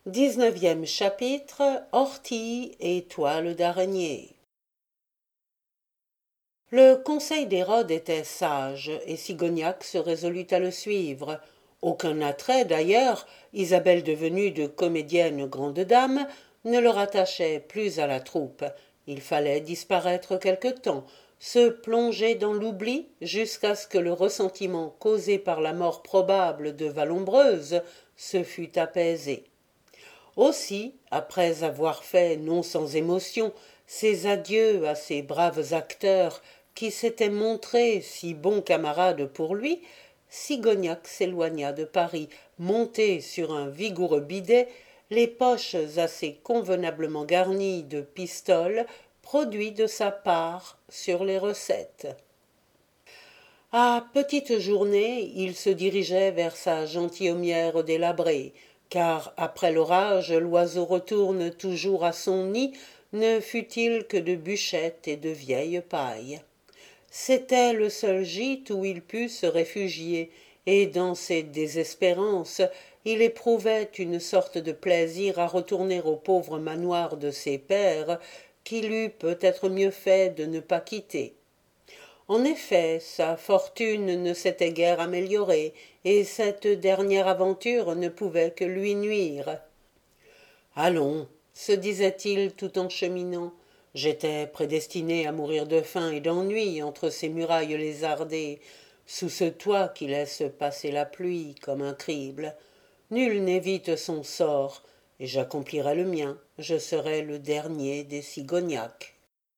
19e chapitre. Ortie et toile d'araignée. Le conseil d'Hérode était sage, et Sigognac se résolut à le suivre. Aucun attrait, d'ailleurs, Isabelle devenue de comédienne grande dame, ne le rattachait plus à la troupe. Il fallait disparaître quelque temps, se plonger dans l'oubli jusqu'à ce que le ressentiment causé par la mort probable de Vallombreuse se fût apaisé. Aussi, après avoir fait, non sans émotion, ses adieux à ces braves acteurs qui s'étaient montrés si bons camarades pour lui, Sigognac s'éloigna de Paris, monté sur un vigoureux bidet, les poches assez convenablement garnies de pistoles, produits de sa part sur les recettes. À petite journée, il se dirigeait vers sa gentilhommière délabrée, car après l'orage, l'oiseau retourne toujours à son nid, ne fût-il que de bûchettes et de vieilles pailles. C'était le seul gîte où il put se réfugier, et dans ses désespérances, il éprouvait une sorte de plaisir à retourner au pauvre manoir de ses pères, qu'il eût peut-être mieux fait de ne pas quitter. En effet, sa fortune ne s'était guère améliorée, et cette dernière aventure ne pouvait que lui nuire. Allons, se disait-il tout en cheminant, j'étais prédestiné à mourir de faim et d'ennui entre ces murailles lézardées, sous ce toit qui laisse passer la pluie comme un crible. Nul n'évite son sort, et j'accomplirai le mien, je serai le dernier des Sigognacs.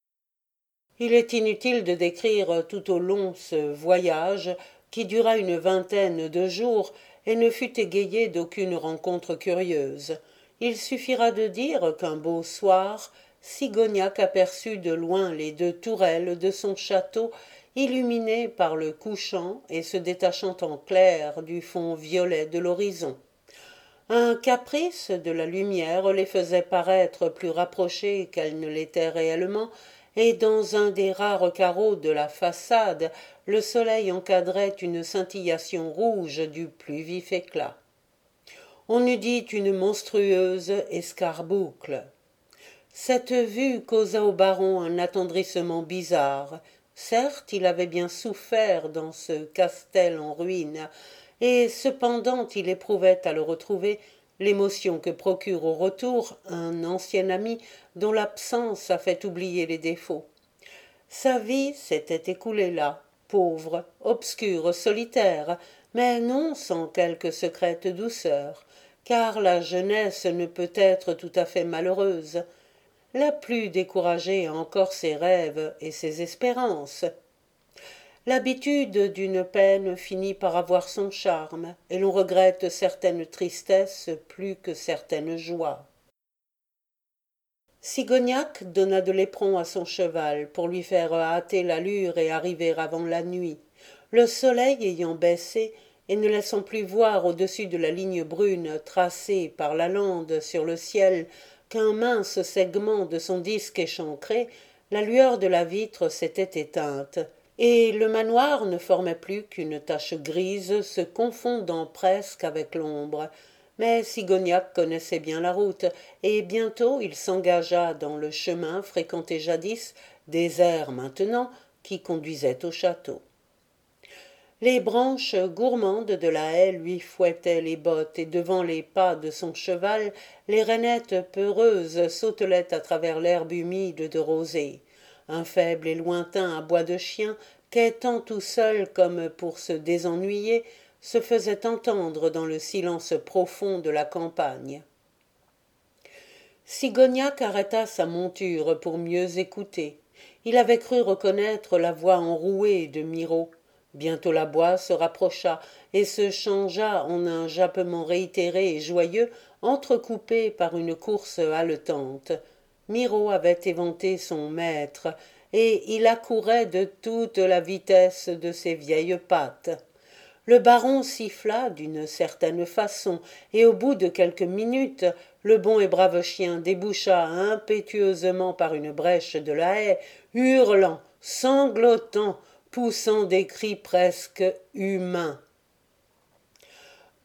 Il est inutile de décrire tout au long ce voyage qui dura une vingtaine de jours et ne fut égayé d'aucune rencontre curieuse. Il suffira de dire qu'un beau soir, Sigognac aperçut de loin les deux tourelles de son château illuminées par le couchant et se détachant en clair du fond violet de l'horizon. Un caprice de la lumière les faisait paraître plus rapprochées qu'elles ne l'étaient réellement, et dans un des rares carreaux de la façade, le soleil encadrait une scintillation rouge du plus vif éclat. On eût dit une monstrueuse escarboucle. Cette vue causa au baron un attendrissement bizarre. Certes, il avait bien souffert dans ce castel en ruine, et cependant il éprouvait à le retrouver l'émotion que procure au retour un ancien ami dont l'absence a fait oublier les défauts. Sa vie s'était écoulée là, pauvre, obscure, solitaire, mais non sans quelque secrète douceur, car la jeunesse ne peut être tout à fait malheureuse. La plus découragée a encore ses rêves et ses espérances. L'habitude d'une peine finit par avoir son charme, et l'on regrette certaines tristesses plus que certaines joies. Sigognac donna de l'éperon à son cheval pour lui faire hâter l'allure et arriver avant la nuit. Le soleil ayant baissé et ne laissant plus voir au-dessus de la ligne brune tracée par la lande sur le ciel qu'un mince segment de son disque échancré, la lueur de la vitre s'était éteinte, et le manoir ne formait plus qu'une tache grise se confondant presque avec l'ombre. Mais Sigognac connaissait bien la route, et bientôt il s'engagea dans le chemin fréquenté jadis, désert maintenant, qui conduisait au château. Les branches gourmandes de la haie lui fouettaient les bottes, et devant les pas de son cheval, les rainettes peureuses sautelaient à travers l'herbe humide de rosée. Un faible et lointain abois de chien, quêtant tout seul comme pour se désennuyer, se faisait entendre dans le silence profond de la campagne. Sigognac arrêta sa monture pour mieux écouter. Il avait cru reconnaître la voix enrouée de Miraut. Bientôt la voix se rapprocha et se changea en un jappement réitéré et joyeux, entrecoupé par une course haletante. Miraut avait éventé son maître, et il accourait de toute la vitesse de ses vieilles pattes. Le baron siffla d'une certaine façon, et au bout de quelques minutes, le bon et brave chien déboucha impétueusement par une brèche de la haie, hurlant, sanglotant, poussant des cris presque humains.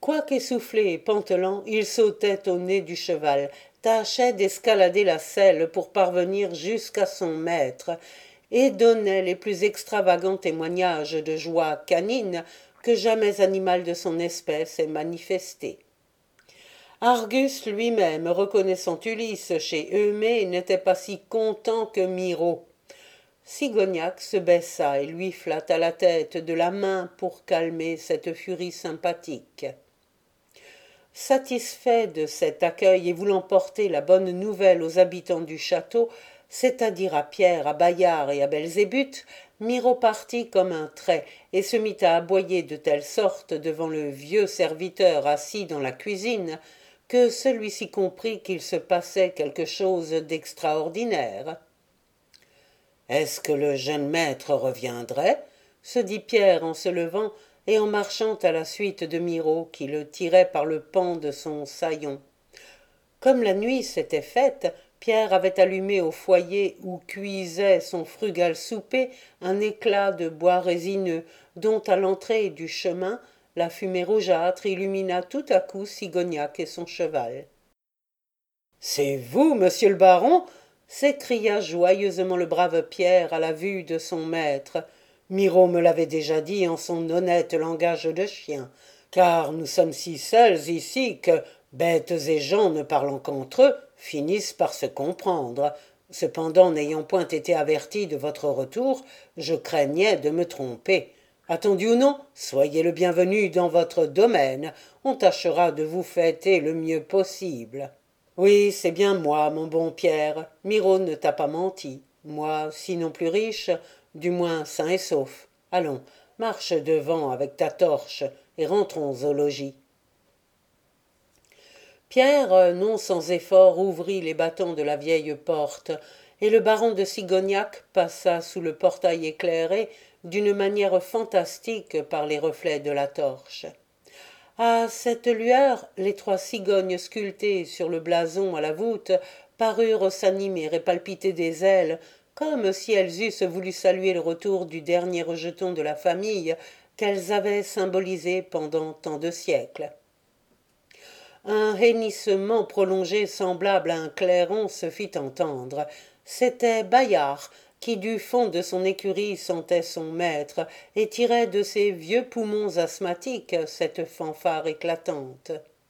Quoiqu'essoufflé et pantelant, il sautait au nez du cheval, tâchait d'escalader la selle pour parvenir jusqu'à son maître, et donnait les plus extravagants témoignages de joie canine que jamais animal de son espèce ait manifesté. Argus lui-même, reconnaissant Ulysse chez Eumée, n'était pas si content que Miro. Sigognac se baissa et lui flatta la tête de la main pour calmer cette furie sympathique. Satisfait de cet accueil et voulant porter la bonne nouvelle aux habitants du château, c'est-à-dire à Pierre, à Bayard et à Belzébuth, Miro partit comme un trait et se mit à aboyer de telle sorte devant le vieux serviteur assis dans la cuisine que celui-ci comprit qu'il se passait quelque chose d'extraordinaire. « Est-ce que le jeune maître reviendrait ?» se dit Pierre en se levant et en marchant à la suite de Miro qui le tirait par le pan de son saillon. Comme la nuit s'était faite, Pierre avait allumé au foyer où cuisait son frugal souper un éclat de bois résineux dont à l'entrée du chemin la fumée rougeâtre illumina tout à coup Sigognac et son cheval. « C'est vous, monsieur le baron ?» s'écria joyeusement le brave Pierre à la vue de son maître. « Miro me l'avait déjà dit en son honnête langage de chien, car nous sommes si seuls ici que, bêtes et gens ne parlant qu'entre eux, finissent par se comprendre. Cependant, n'ayant point été averti de votre retour, je craignais de me tromper. Attendu ou non, soyez le bienvenu dans votre domaine. On tâchera de vous fêter le mieux possible. » « Oui, c'est bien moi, mon bon Pierre. Miro ne t'a pas menti. Moi, sinon plus riche, du moins sain et sauf. Allons, marche devant avec ta torche et rentrons au logis. » Pierre, non sans effort, ouvrit les battants de la vieille porte, et le baron de Sigognac passa sous le portail éclairé d'une manière fantastique par les reflets de la torche. À cette lueur, les 3 cigognes sculptées sur le blason à la voûte parurent s'animer et palpiter des ailes, comme si elles eussent voulu saluer le retour du dernier rejeton de la famille qu'elles avaient symbolisé pendant tant de siècles. Un hennissement prolongé semblable à un clairon se fit entendre. C'était Bayard, qui du fond de son écurie sentait son maître et tirait de ses vieux poumons asthmatiques cette fanfare éclatante.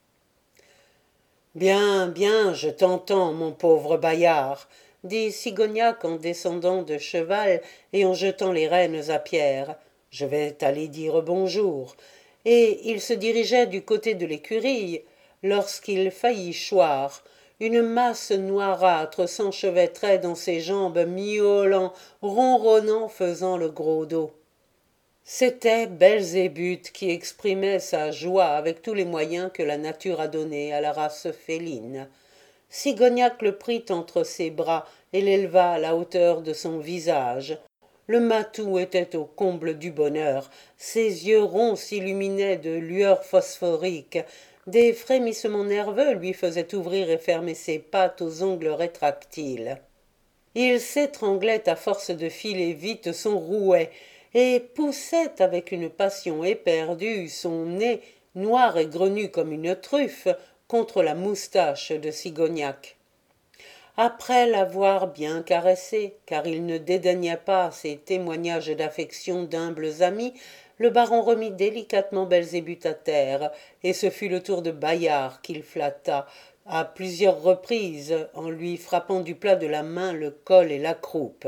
« Bien, bien, je t'entends, mon pauvre Bayard, » dit Sigognac en descendant de cheval et en jetant les rênes à Pierre. « Je vais t'aller dire bonjour. » Et il se dirigeait du côté de l'écurie lorsqu'il faillit choir. Une masse noirâtre s'enchevêtrait dans ses jambes, miaulant, ronronnant, faisant le gros dos. C'était Belzébuth qui exprimait sa joie avec tous les moyens que la nature a donnés à la race féline. Sigognac le prit entre ses bras et l'éleva à la hauteur de son visage. Le matou était au comble du bonheur, ses yeux ronds s'illuminaient de lueurs phosphoriques, des frémissements nerveux lui faisaient ouvrir et fermer ses pattes aux ongles rétractiles. Il s'étranglait à force de filer vite son rouet et poussait avec une passion éperdue son nez, noir et grenu comme une truffe, contre la moustache de Sigognac. Après l'avoir bien caressé, car il ne dédaignait pas ces témoignages d'affection d'humbles amis, le baron remit délicatement Belzébuth à terre, et ce fut le tour de Bayard qu'il flatta à plusieurs reprises en lui frappant du plat de la main le col et la croupe.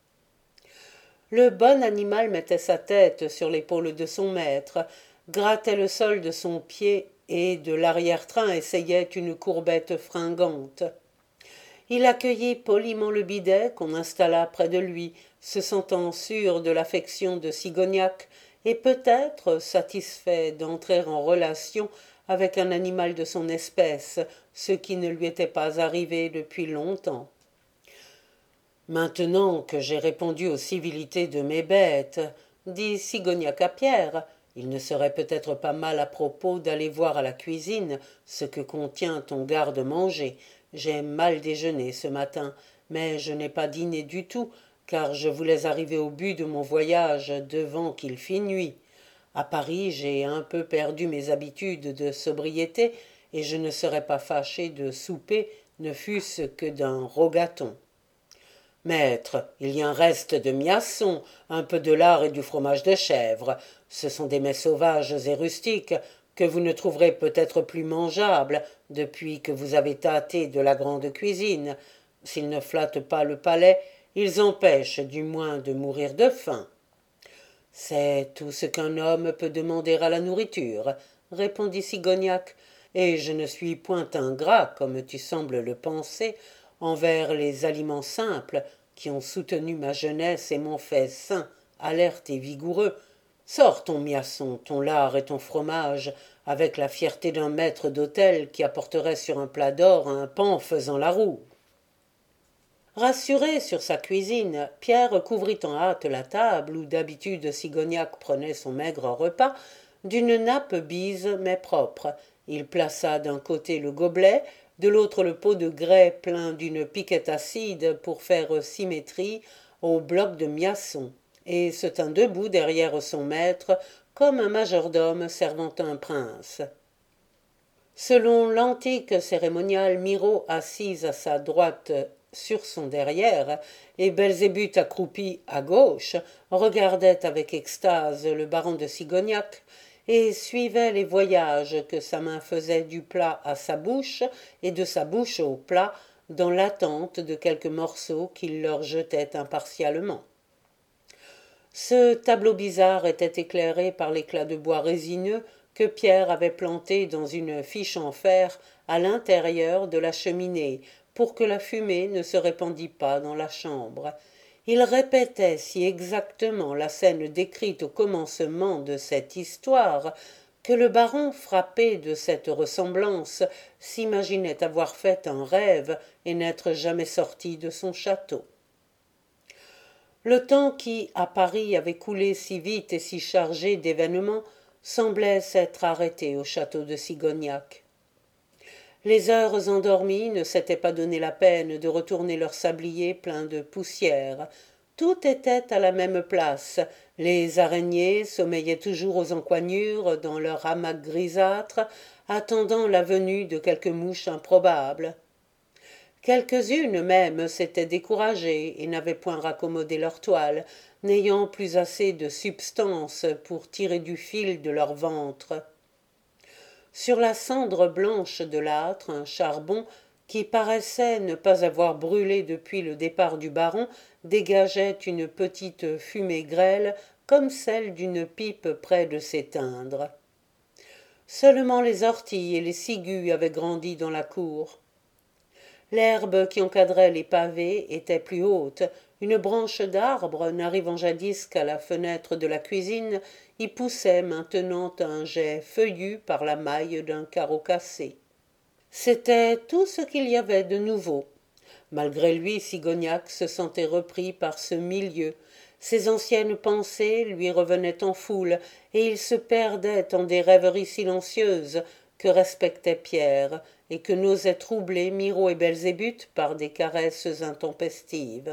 Le bon animal mettait sa tête sur l'épaule de son maître, grattait le sol de son pied et de l'arrière-train essayait une courbette fringante. Il accueillit poliment le bidet qu'on installa près de lui, se sentant sûr de l'affection de Sigognac, et peut-être satisfait d'entrer en relation avec un animal de son espèce, ce qui ne lui était pas arrivé depuis longtemps. Maintenant que j'ai répondu aux civilités de mes bêtes, dit Sigognac à Pierre, il ne serait peut-être pas mal à propos d'aller voir à la cuisine ce que contient ton garde-manger. J'ai mal déjeuné ce matin, mais je n'ai pas dîné du tout, car je voulais arriver au but de mon voyage devant qu'il fît nuit. À Paris, j'ai un peu perdu mes habitudes de sobriété, et je ne serais pas fâché de souper, ne fût-ce que d'un rogaton. Maître, il y a un reste de miasson, un peu de lard et du fromage de chèvre. Ce sont des mets sauvages et rustiques que vous ne trouverez peut-être plus mangeables depuis que vous avez tâté de la grande cuisine. S'ils ne flattent pas le palais, ils empêchent du moins de mourir de faim. C'est tout ce qu'un homme peut demander à la nourriture, répondit Sigognac, et je ne suis point ingrat, comme tu sembles le penser, envers les aliments simples qui ont soutenu ma jeunesse et m'ont fait sain, alerte et vigoureux. Sors ton miasson, ton lard et ton fromage, avec la fierté d'un maître d'hôtel qui apporterait sur un plat d'or un paon faisant la roue. Rassuré sur sa cuisine, Pierre couvrit en hâte la table où d'habitude Sigognac prenait son maigre repas d'une nappe bise mais propre. Il plaça d'un côté le gobelet, de l'autre le pot de grès plein d'une piquette acide pour faire symétrie au bloc de miasson, et se tint debout derrière son maître comme un majordome servant un prince. Selon l'antique cérémonial, Miro, assise à sa droite sur son derrière, et Belzébuth accroupi à gauche, regardait avec extase le baron de Sigognac et suivait les voyages que sa main faisait du plat à sa bouche et de sa bouche au plat, dans l'attente de quelques morceaux qu'il leur jetait impartialement. Ce tableau bizarre était éclairé par l'éclat de bois résineux que Pierre avait planté dans une fiche en fer à l'intérieur de la cheminée pour que la fumée ne se répandît pas dans la chambre. Il répétait si exactement la scène décrite au commencement de cette histoire que le baron, frappé de cette ressemblance, s'imaginait avoir fait un rêve et n'être jamais sorti de son château. Le temps qui, à Paris, avait coulé si vite et si chargé d'événements, semblait s'être arrêté au château de Sigognac. Les heures endormies ne s'étaient pas donné la peine de retourner leur sablier plein de poussière. Tout était à la même place. Les araignées sommeillaient toujours aux encoignures dans leur hamac grisâtre, attendant la venue de quelque mouche improbable. Quelques-unes même s'étaient découragées et n'avaient point raccommodé leur toile, n'ayant plus assez de substance pour tirer du fil de leur ventre. Sur la cendre blanche de l'âtre, un charbon qui paraissait ne pas avoir brûlé depuis le départ du baron dégageait une petite fumée grêle comme celle d'une pipe près de s'éteindre. Seulement les orties et les ciguës avaient grandi dans la cour. L'herbe qui encadrait les pavés était plus haute. Une branche d'arbre, n'arrivant jadis qu'à la fenêtre de la cuisine, y poussait maintenant un jet feuillu par la maille d'un carreau cassé. C'était tout ce qu'il y avait de nouveau. Malgré lui, Sigognac se sentait repris par ce milieu. Ses anciennes pensées lui revenaient en foule, et il se perdait en des rêveries silencieuses que respectait Pierre, et que n'osaient troubler Miro et Belzébuth par des caresses intempestives.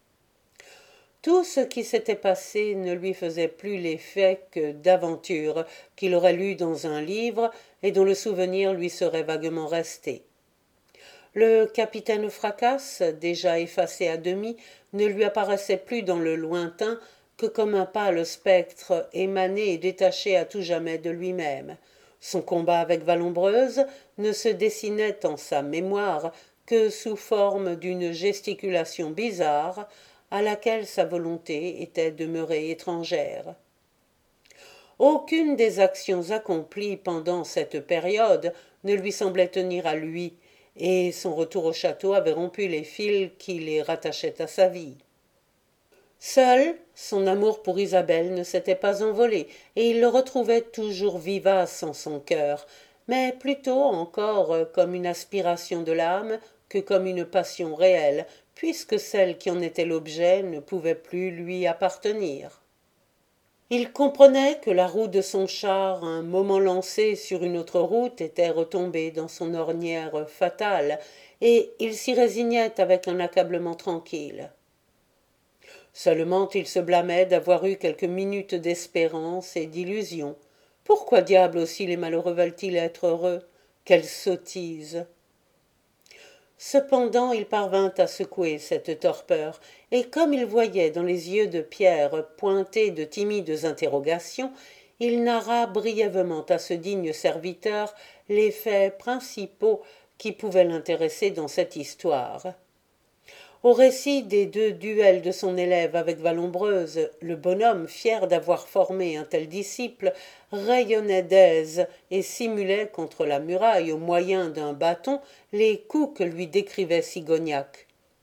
Tout ce qui s'était passé ne lui faisait plus l'effet que d'aventures qu'il aurait lues dans un livre et dont le souvenir lui serait vaguement resté. Le capitaine Fracasse, déjà effacé à demi, ne lui apparaissait plus dans le lointain que comme un pâle spectre émané et détaché à tout jamais de lui-même. Son combat avec Vallombreuse ne se dessinait en sa mémoire que sous forme d'une gesticulation bizarre à laquelle sa volonté était demeurée étrangère. Aucune des actions accomplies pendant cette période ne lui semblait tenir à lui, et son retour au château avait rompu les fils qui les rattachaient à sa vie. Seul, son amour pour Isabelle ne s'était pas envolé, et il le retrouvait toujours vivace en son cœur, mais plutôt encore comme une aspiration de l'âme que comme une passion réelle, puisque celle qui en était l'objet ne pouvait plus lui appartenir. Il comprenait que la roue de son char, un moment lancée sur une autre route, était retombée dans son ornière fatale, et il s'y résignait avec un accablement tranquille. Seulement il se blâmait d'avoir eu quelques minutes d'espérance et d'illusion. Pourquoi diable aussi les malheureux veulent-ils être heureux? Quelle sottise! Cependant il parvint à secouer cette torpeur, et comme il voyait dans les yeux de Pierre pointer de timides interrogations, il narra brièvement à ce digne serviteur les faits principaux qui pouvaient l'intéresser dans cette histoire. Au récit des 2 duels de son élève avec Vallombreuse, le bonhomme, fier d'avoir formé un tel disciple, rayonnait d'aise et simulait contre la muraille, au moyen d'un bâton, les coups que lui décrivait Sigognac.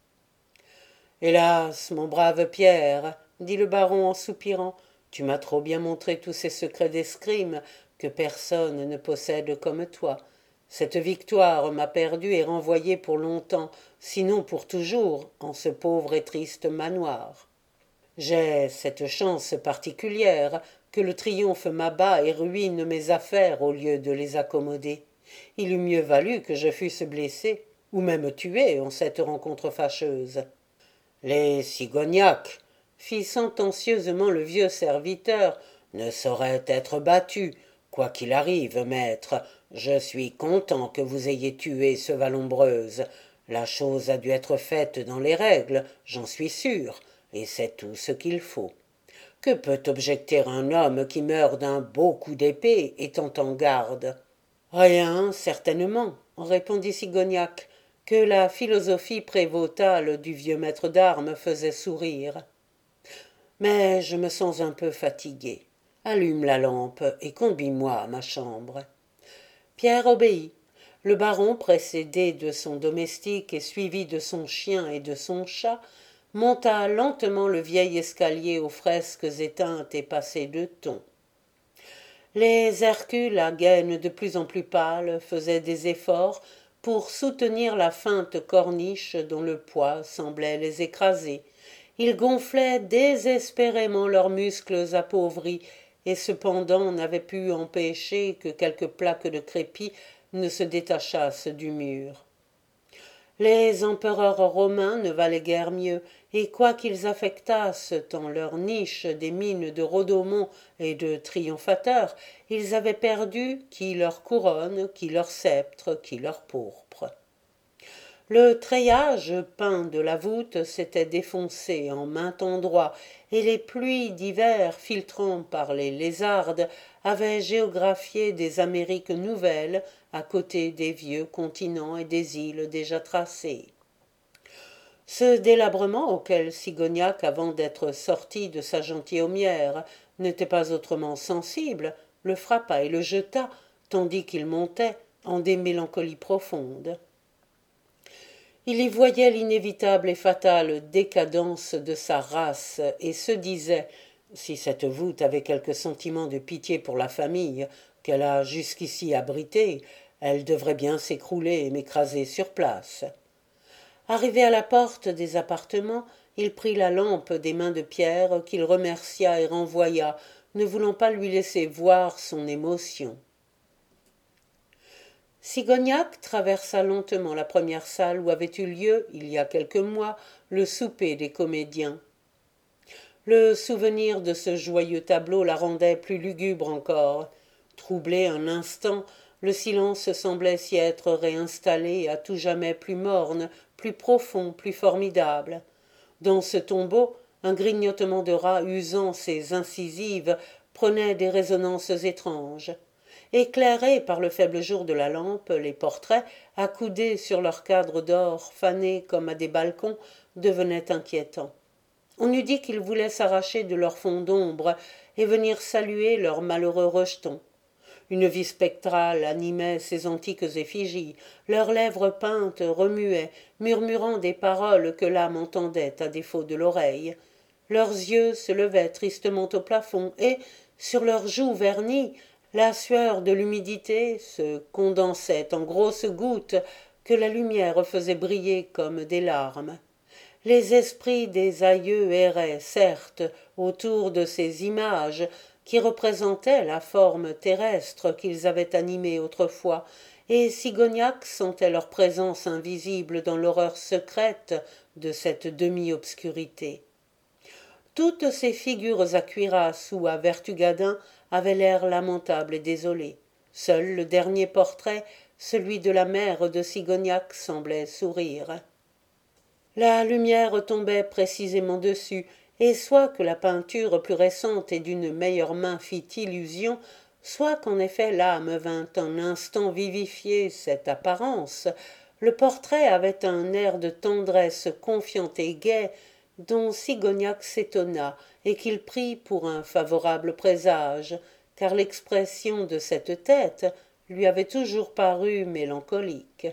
« Hélas, mon brave Pierre, dit le baron en soupirant, tu m'as trop bien montré tous ces secrets d'escrime que personne ne possède comme toi. Cette victoire m'a perdu et renvoyé pour longtemps, sinon pour toujours, en ce pauvre et triste manoir. J'ai cette chance particulière que le triomphe m'abat et ruine mes affaires au lieu de les accommoder. Il eût mieux valu que je fusse blessé, ou même tué en cette rencontre fâcheuse. Les Sigognacs, fit sentencieusement le vieux serviteur, ne sauraient être battus. Quoi qu'il arrive, maître, je suis content que vous ayez tué ce Vallombreuse. La chose a dû être faite dans les règles, j'en suis sûr, et c'est tout ce qu'il faut. Que peut objecter un homme qui meurt d'un beau coup d'épée, étant en garde? Rien, certainement, répondit Sigognac, que la philosophie prévôtale du vieux maître d'armes faisait sourire. Mais je me sens un peu fatigué. Allume la lampe et conduis-moi à ma chambre. Pierre obéit. Le baron, précédé de son domestique et suivi de son chien et de son chat, monta lentement le vieil escalier aux fresques éteintes et passées de thon. Les Hercules, à gaine de plus en plus pâle, faisaient des efforts pour soutenir la feinte corniche dont le poids semblait les écraser. Ils gonflaient désespérément leurs muscles appauvris, et cependant n'avaient pu empêcher que quelques plaques de crépi ne se détachassent du mur. Les empereurs romains ne valaient guère mieux, et quoiqu'ils affectassent en leur niche des mines de Rhodomon et de triomphateurs, ils avaient perdu qui leur couronne, qui leur sceptre, qui leur pourpre. Le treillage peint de la voûte s'était défoncé en maint endroit, et les pluies d'hiver filtrant par les lézardes avaient géographié des Amériques nouvelles à côté des vieux continents et des îles déjà tracées. Ce délabrement auquel Sigognac, avant d'être sorti de sa gentilhommière, n'était pas autrement sensible, le frappa et le jeta, tandis qu'il montait, en des mélancolies profondes. Il y voyait l'inévitable et fatale décadence de sa race, et se disait, si cette voûte avait quelque sentiment de pitié pour la famille qu'elle a jusqu'ici abritée, elle devrait bien s'écrouler et m'écraser sur place. Arrivé à la porte des appartements, il prit la lampe des mains de Pierre, qu'il remercia et renvoya, ne voulant pas lui laisser voir son émotion. Sigognac traversa lentement la première salle où avait eu lieu, il y a quelques mois, le souper des comédiens. Le souvenir de ce joyeux tableau la rendait plus lugubre encore. Troublé un instant, le silence semblait s'y être réinstallé à tout jamais plus morne, plus profond, plus formidable. Dans ce tombeau, un grignotement de rat usant ses incisives prenait des résonances étranges. Éclairés par le faible jour de la lampe, les portraits, accoudés sur leurs cadres d'or, fanés comme à des balcons, devenaient inquiétants. On eût dit qu'ils voulaient s'arracher de leur fond d'ombre et venir saluer leurs malheureux rejetons. Une vie spectrale animait ces antiques effigies, leurs lèvres peintes remuaient, murmurant des paroles que l'âme entendait à défaut de l'oreille. Leurs yeux se levaient tristement au plafond, et, sur leurs joues vernies, la sueur de l'humidité se condensait en grosses gouttes que la lumière faisait briller comme des larmes. Les esprits des aïeux erraient, certes, autour de ces images qui représentaient la forme terrestre qu'ils avaient animée autrefois, et Sigognac sentait leur présence invisible dans l'horreur secrète de cette demi-obscurité. Toutes ces figures à cuirasse ou à vertugadin avaient l'air lamentable et désolé. Seul le dernier portrait, celui de la mère de Sigognac, semblait sourire. La lumière tombait précisément dessus, et soit que la peinture plus récente et d'une meilleure main fit illusion, soit qu'en effet l'âme vint un instant vivifier cette apparence, le portrait avait un air de tendresse confiante et gaie dont Sigognac s'étonna et qu'il prit pour un favorable présage, car l'expression de cette tête lui avait toujours paru mélancolique.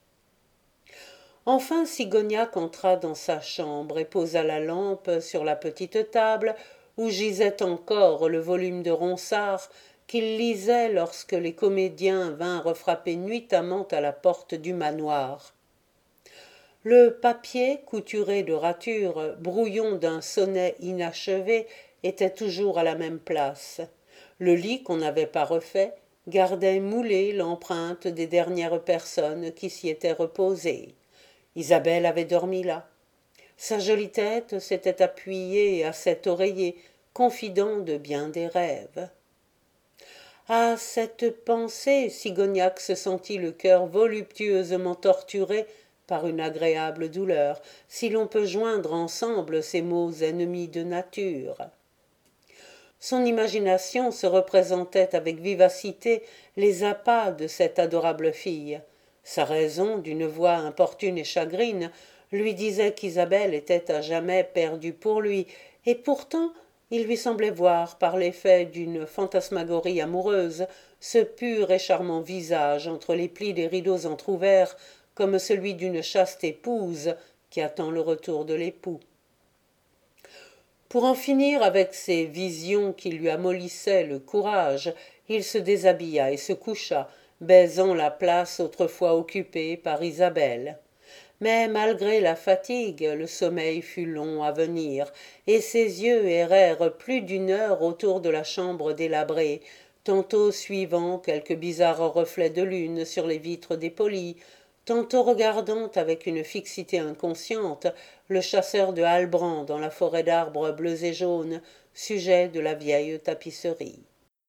Enfin Sigognac entra dans sa chambre et posa la lampe sur la petite table où gisait encore le volume de Ronsard qu'il lisait lorsque les comédiens vinrent frapper nuitamment à la porte du manoir. Le papier, couturé de ratures, brouillon d'un sonnet inachevé, était toujours à la même place. Le lit qu'on n'avait pas refait gardait moulée l'empreinte des dernières personnes qui s'y étaient reposées. Isabelle avait dormi là. Sa jolie tête s'était appuyée à cet oreiller, confident de bien des rêves. À cette pensée, Sigognac se sentit le cœur voluptueusement torturé par une agréable douleur, si l'on peut joindre ensemble ces mots ennemis de nature. Son imagination se représentait avec vivacité les appas de cette adorable fille. Sa raison, d'une voix importune et chagrine, lui disait qu'Isabelle était à jamais perdue pour lui, et pourtant il lui semblait voir, par l'effet d'une fantasmagorie amoureuse, ce pur et charmant visage entre les plis des rideaux entr'ouverts, comme celui d'une chaste épouse qui attend le retour de l'époux. Pour en finir avec ces visions qui lui amollissaient le courage, il se déshabilla et se coucha, baisant la place autrefois occupée par Isabelle. Mais malgré la fatigue, le sommeil fut long à venir, et ses yeux errèrent plus d'une heure autour de la chambre délabrée, tantôt suivant quelques bizarres reflets de lune sur les vitres dépolies, tantôt regardant avec une fixité inconsciente le chasseur de Halbrand dans la forêt d'arbres bleus et jaunes, sujet de la vieille tapisserie.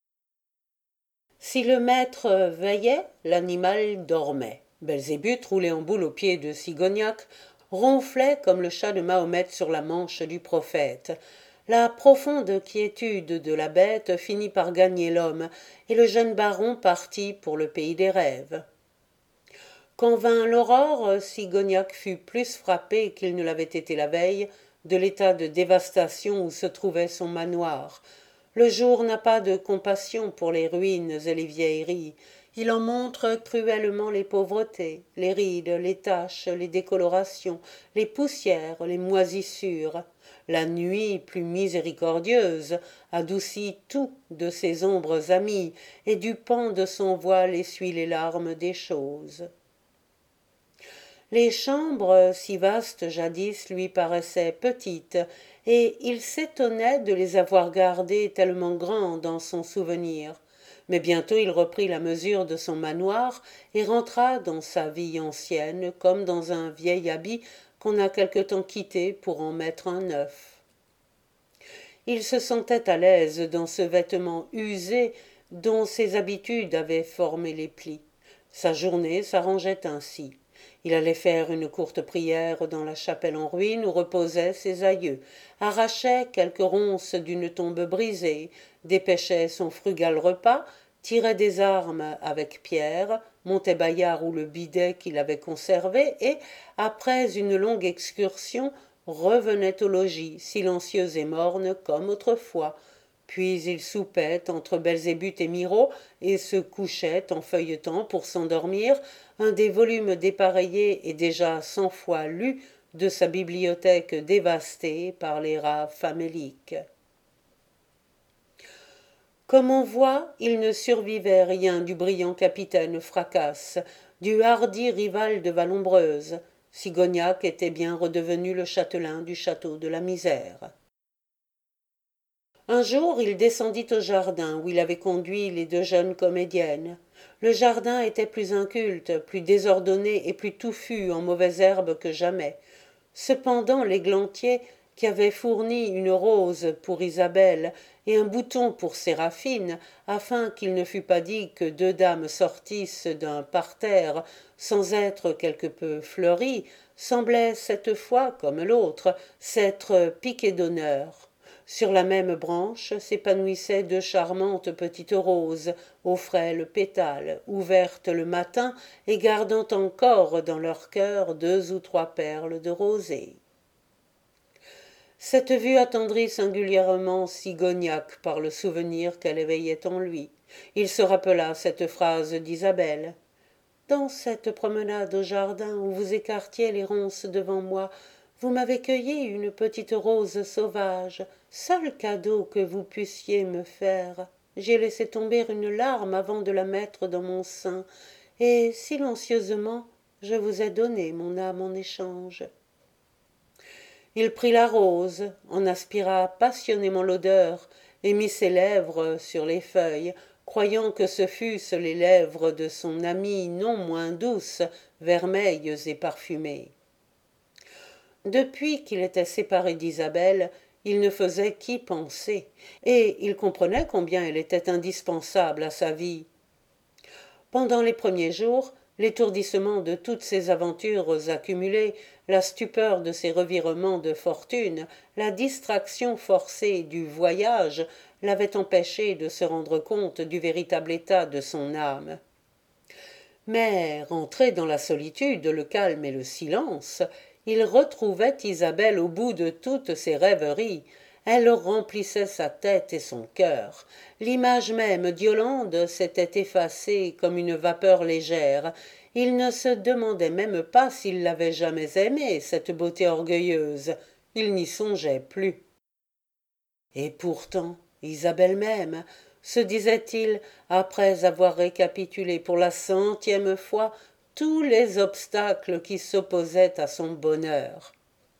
Si le maître veillait, l'animal dormait. Belzébuth, roulé en boule aux pieds de Sigognac, ronflait comme le chat de Mahomet sur la manche du prophète. La profonde quiétude de la bête finit par gagner l'homme, et le jeune baron partit pour le pays des rêves. Quand vint l'aurore, Sigognac fut plus frappé qu'il ne l'avait été la veille de l'état de dévastation où se trouvait son manoir. Le jour n'a pas de compassion pour les ruines et les vieilleries. Il en montre cruellement les pauvretés, les rides, les taches, les décolorations, les poussières, les moisissures. La nuit, plus miséricordieuse, adoucit tout de ses ombres amies, et du pan de son voile essuie les larmes des choses. Les chambres, si vastes jadis, lui paraissaient petites, et il s'étonnait de les avoir gardées tellement grandes dans son souvenir. Mais bientôt il reprit la mesure de son manoir et rentra dans sa vie ancienne comme dans un vieil habit qu'on a quelque temps quitté pour en mettre un neuf. Il se sentait à l'aise dans ce vêtement usé dont ses habitudes avaient formé les plis. Sa journée s'arrangeait ainsi. Il allait faire une courte prière dans la chapelle en ruine où reposaient ses aïeux, arrachait quelques ronces d'une tombe brisée, dépêchait son frugal repas, tirait des armes avec Pierre, montait Bayard ou le bidet qu'il avait conservé et, après une longue excursion, revenait au logis, silencieux et morne comme autrefois. Puis il soupait entre Belzébuth et Miraut et se couchait en feuilletant pour s'endormir un des volumes dépareillés et déjà 100 fois lus de sa bibliothèque dévastée par les rats faméliques. Comme on voit, il ne survivait rien du brillant capitaine Fracasse, du hardi rival de Vallombreuse. Sigognac était bien redevenu le châtelain du château de la Misère. Un jour, il descendit au jardin où il avait conduit les deux jeunes comédiennes. Le jardin était plus inculte, plus désordonné et plus touffu en mauvaises herbes que jamais. Cependant, l'églantier, qui avait fourni une rose pour Isabelle et un bouton pour Séraphine, afin qu'il ne fût pas dit que deux dames sortissent d'un parterre sans être quelque peu fleuries, semblait cette fois, comme l'autre, s'être piquées d'honneur. Sur la même branche s'épanouissaient deux charmantes petites roses, aux frêles pétales, ouvertes le matin et gardant encore dans leur cœur deux ou trois perles de rosée. Cette vue attendrit singulièrement Sigognac par le souvenir qu'elle éveillait en lui. Il se rappela cette phrase d'Isabelle. « Dans cette promenade au jardin où vous écartiez les ronces devant moi, vous m'avez cueilli une petite rose sauvage, seul cadeau que vous puissiez me faire. J'ai laissé tomber une larme avant de la mettre dans mon sein, et silencieusement je vous ai donné mon âme en échange. » Il prit la rose, en aspira passionnément l'odeur, et mit ses lèvres sur les feuilles, croyant que ce fussent les lèvres de son amie non moins douces, vermeilles et parfumées. Depuis qu'il était séparé d'Isabelle, il ne faisait qu'y penser, et il comprenait combien elle était indispensable à sa vie. Pendant les premiers jours, l'étourdissement de toutes ces aventures accumulées, la stupeur de ces revirements de fortune, la distraction forcée du voyage l'avaient empêché de se rendre compte du véritable état de son âme. Mais, rentré dans la solitude, le calme et le silence, il retrouvait Isabelle au bout de toutes ses rêveries. Elle remplissait sa tête et son cœur. L'image même d'Yolande s'était effacée comme une vapeur légère. Il ne se demandait même pas s'il l'avait jamais aimée, cette beauté orgueilleuse. Il n'y songeait plus. Et pourtant, Isabelle même, se disait-il, après avoir récapitulé pour la 100e fois tous les obstacles qui s'opposaient à son bonheur.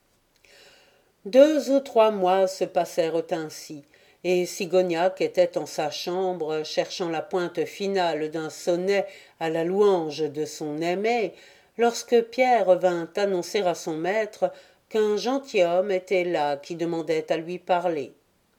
2 ou 3 mois se passèrent ainsi, et Sigognac était en sa chambre cherchant la pointe finale d'un sonnet à la louange de son aimée, lorsque Pierre vint annoncer à son maître qu'un gentilhomme était là qui demandait à lui parler.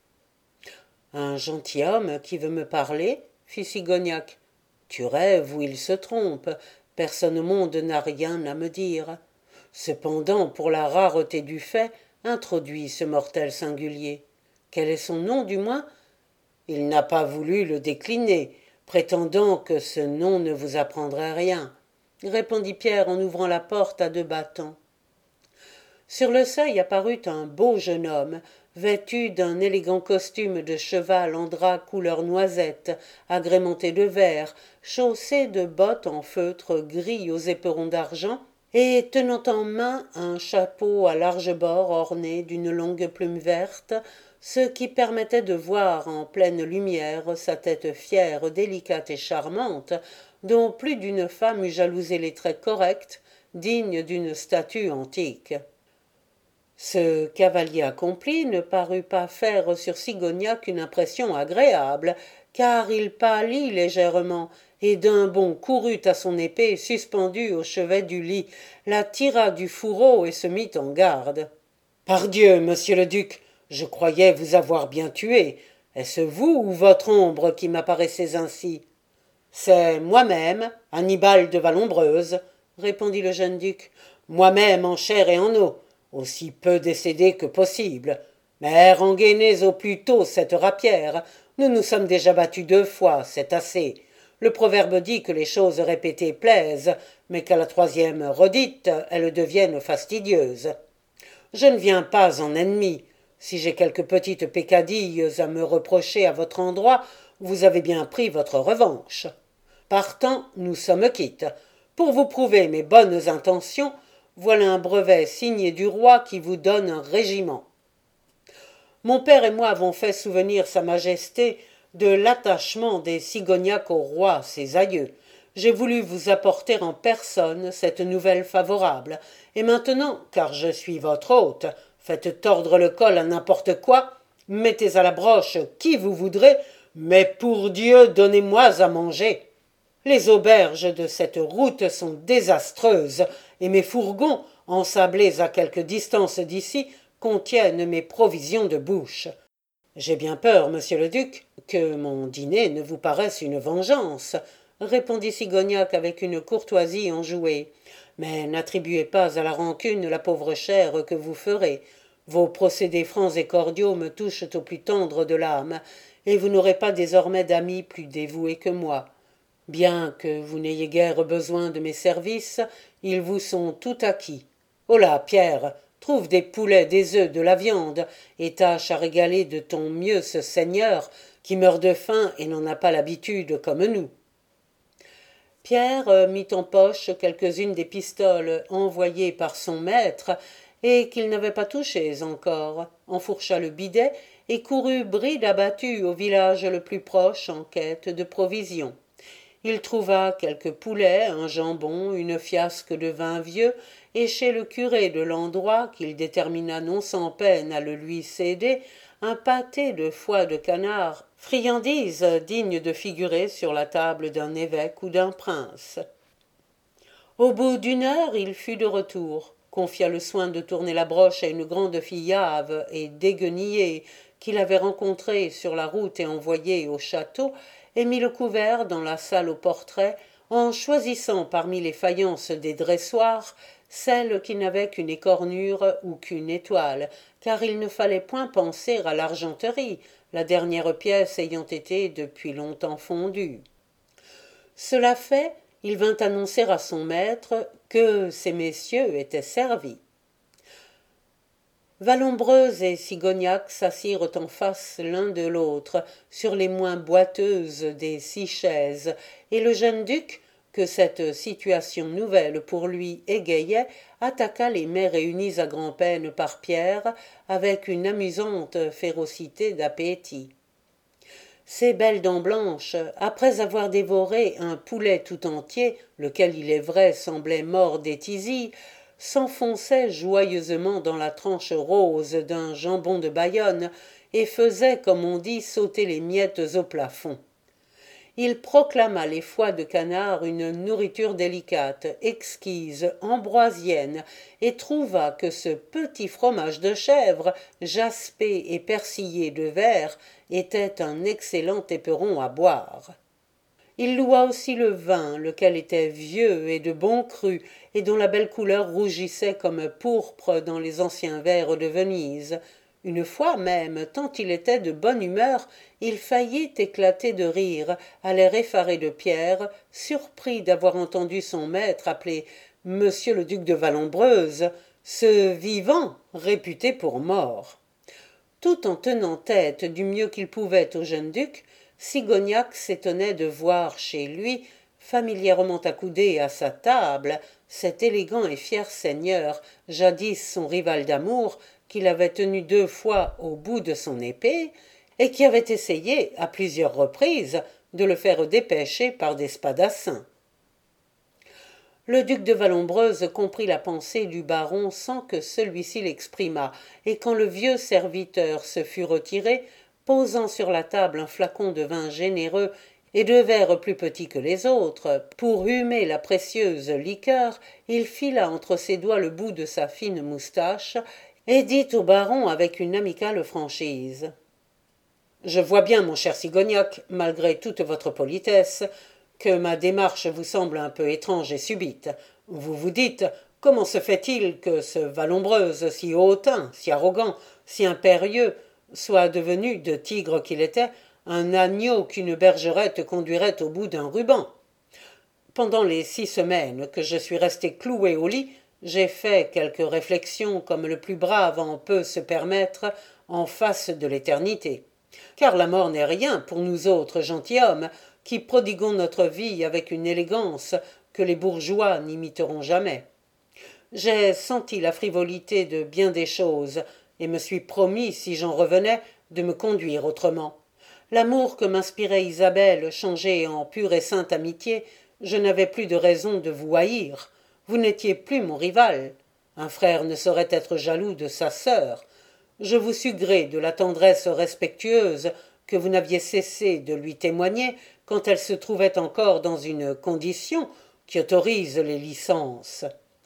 « Un gentilhomme qui veut me parler ?» fit Sigognac. « Tu rêves ou il se trompe, personne au monde n'a rien à me dire. Cependant, pour la rareté du fait, introduis ce mortel singulier. Quel est son nom, du moins ? Il n'a pas voulu le décliner, prétendant que ce nom ne vous apprendrait rien, répondit Pierre en ouvrant la porte à 2 battants. Sur le seuil apparut un beau jeune homme, vêtu d'un élégant costume de cheval en drap couleur noisette, agrémenté de vert, chaussé de bottes en feutre gris aux éperons d'argent, et tenant en main un chapeau à larges bords orné d'une longue plume verte, ce qui permettait de voir en pleine lumière sa tête fière, délicate et charmante, dont plus d'une femme eût jalousé les traits corrects, dignes d'une statue antique. Ce cavalier accompli ne parut pas faire sur Sigognac une impression agréable, car il pâlit légèrement, et d'un bond courut à son épée suspendue au chevet du lit, la tira du fourreau et se mit en garde. « Pardieu, monsieur le duc, je croyais vous avoir bien tué. Est-ce vous ou votre ombre qui m'apparaissez ainsi ?»« C'est moi-même, Annibal de Vallombreuse, » répondit le jeune duc. « Moi-même en chair et en eau, aussi peu décédé que possible. Mais rengainez au plus tôt cette rapière. Nous nous sommes déjà battus 2 fois, c'est assez. Le proverbe dit que les choses répétées plaisent, mais qu'à la 3e redite, elles deviennent fastidieuses. Je ne viens pas en ennemi. Si j'ai quelques petites peccadilles à me reprocher à votre endroit, vous avez bien pris votre revanche. Partant, nous sommes quittes. Pour vous prouver mes bonnes intentions, voilà un brevet signé du roi qui vous donne un régiment. Mon père et moi avons fait souvenir sa majesté de l'attachement des Sigognac au roi, ses aïeux. J'ai voulu vous apporter en personne cette nouvelle favorable, et maintenant, car je suis votre hôte, faites tordre le col à n'importe quoi, mettez à la broche qui vous voudrez, mais pour Dieu, donnez-moi à manger. Les auberges de cette route sont désastreuses, et mes fourgons, ensablés à quelque distance d'ici, contiennent mes provisions de bouche. J'ai bien peur, monsieur le duc, que mon dîner ne vous paraisse une vengeance, répondit Sigognac avec une courtoisie enjouée. Mais n'attribuez pas à la rancune la pauvre chair que vous ferez. Vos procédés francs et cordiaux me touchent au plus tendre de l'âme, et vous n'aurez pas désormais d'amis plus dévoués que moi. Bien que vous n'ayez guère besoin de mes services, ils vous sont tout acquis. Holà, Pierre, trouve des poulets, des œufs, de la viande, et tâche à régaler de ton mieux ce seigneur qui meurt de faim et n'en a pas l'habitude comme nous. Pierre mit en poche quelques-unes des pistoles envoyées par son maître et qu'il n'avait pas touchées encore, enfourcha le bidet et courut bride abattue au village le plus proche en quête de provisions. Il trouva quelques poulets, un jambon, une fiasque de vin vieux, et chez le curé de l'endroit, qu'il détermina non sans peine à le lui céder, un pâté de foie de canard, friandise digne de figurer sur la table d'un évêque ou d'un prince. Au bout d'une heure, il fut de retour, confia le soin de tourner la broche à une grande fille hâve et déguenillée qu'il avait rencontrée sur la route et envoyée au château, et mit le couvert dans la salle aux portraits, en choisissant parmi les faïences des dressoirs celle qui n'avait qu'une écornure ou qu'une étoile, car il ne fallait point penser à l'argenterie, la dernière pièce ayant été depuis longtemps fondue. Cela fait, il vint annoncer à son maître que ces messieurs étaient servis. Vallombreuse et Sigognac s'assirent en face l'un de l'autre sur les moins boiteuses des 6 chaises, et le jeune duc, que cette situation nouvelle pour lui égayait, attaqua les mets réunis à grand-peine par Pierre avec une amusante férocité d'appétit. Ces belles dents blanches, après avoir dévoré un poulet tout entier, lequel il est vrai semblait mort d'étisie, s'enfonçaient joyeusement dans la tranche rose d'un jambon de Bayonne et faisaient, comme on dit, sauter les miettes au plafond. Il proclama les foies de canard une nourriture délicate, exquise, ambroisienne, et trouva que ce petit fromage de chèvre, jaspé et persillé de vert, était un excellent éperon à boire. Il loua aussi le vin, lequel était vieux et de bon cru, et dont la belle couleur rougissait comme pourpre dans les anciens verres de Venise. Une fois même, tant il était de bonne humeur, il faillit éclater de rire, à l'air effaré de Pierre, surpris d'avoir entendu son maître appeler « Monsieur le duc de Vallombreuse », ce vivant réputé pour mort. Tout en tenant tête du mieux qu'il pouvait au jeune duc, Sigognac s'étonnait de voir chez lui, familièrement accoudé à sa table, cet élégant et fier seigneur, jadis son rival d'amour, qu'il avait tenu 2 fois au bout de son épée, et qui avait essayé, à plusieurs reprises, de le faire dépêcher par des spadassins. Le duc de Vallombreuse comprit la pensée du baron sans que celui-ci l'exprimât, et quand le vieux serviteur se fut retiré, posant sur la table un flacon de vin généreux et 2 verres plus petits que les autres, pour humer la précieuse liqueur, il fila entre ses doigts le bout de sa fine moustache, et dit au baron avec une amicale franchise. « Je vois bien, mon cher Sigognac, malgré toute votre politesse, que ma démarche vous semble un peu étrange et subite. Vous vous dites, comment se fait-il que ce Vallombreuse, si hautain, si arrogant, si impérieux, soit devenu, de tigre qu'il était, un agneau qu'une bergerette conduirait au bout d'un ruban? Pendant les 6 semaines que je suis resté cloué au lit, j'ai fait quelques réflexions comme le plus brave en peut se permettre en face de l'éternité. Car la mort n'est rien pour nous autres gentilshommes, qui prodiguons notre vie avec une élégance que les bourgeois n'imiteront jamais. J'ai senti la frivolité de bien des choses, et me suis promis, si j'en revenais, de me conduire autrement. L'amour que m'inspirait Isabelle changé en pure et sainte amitié, je n'avais plus de raison de vous haïr. Vous n'étiez plus mon rival. Un frère ne saurait être jaloux de sa sœur. Je vous sus gré de la tendresse respectueuse que vous n'aviez cessé de lui témoigner quand elle se trouvait encore dans une condition qui autorise les licences.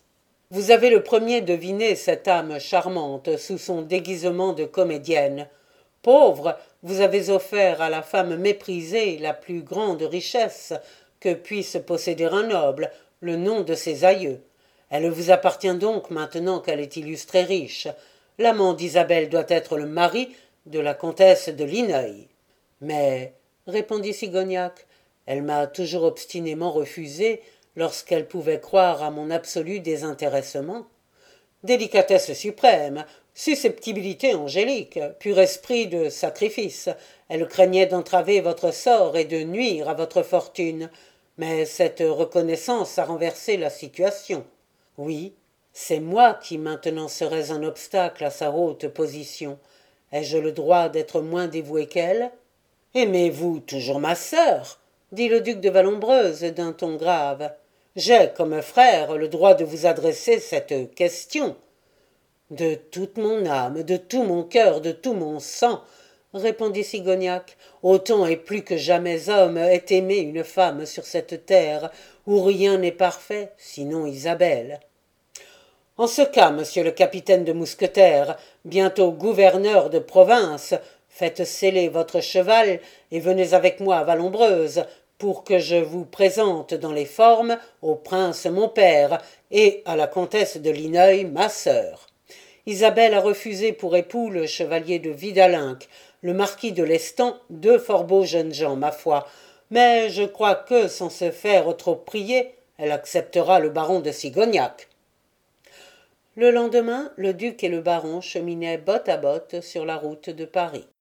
Vous avez le premier deviné cette âme charmante sous son déguisement de comédienne. Pauvre, vous avez offert à la femme méprisée la plus grande richesse que puisse posséder un noble, le nom de ses aïeux. Elle vous appartient donc maintenant qu'elle est illustre et riche. L'amant d'Isabelle doit être le mari de la comtesse de Lineuil. Mais, répondit Sigognac, elle m'a toujours obstinément refusé lorsqu'elle pouvait croire à mon absolu désintéressement. Délicatesse suprême, susceptibilité angélique, pur esprit de sacrifice, elle craignait d'entraver votre sort et de nuire à votre fortune, mais cette reconnaissance a renversé la situation. Oui, c'est moi qui maintenant serais un obstacle à sa haute position. Ai-je le droit d'être moins dévoué qu'elle? Aimez-vous toujours ma sœur? Dit le duc de Vallombreuse d'un ton grave. J'ai, comme frère, le droit de vous adresser cette question. De toute mon âme, de tout mon cœur, de tout mon sang, répondit Sigognac, autant et plus que jamais homme ait aimé une femme sur cette terre où rien n'est parfait, sinon Isabelle. En ce cas, monsieur le capitaine de mousquetaires, bientôt gouverneur de province, faites seller votre cheval et venez avec moi à Vallombreuse, pour que je vous présente dans les formes au prince mon père et à la comtesse de Lineuil ma sœur. Isabelle a refusé pour époux le chevalier de Vidalinck, le marquis de Lestan, deux fort beaux jeunes gens, ma foi, mais je crois que, sans se faire trop prier, elle acceptera le baron de Sigognac. Le lendemain, le duc et le baron cheminaient botte à botte sur la route de Paris.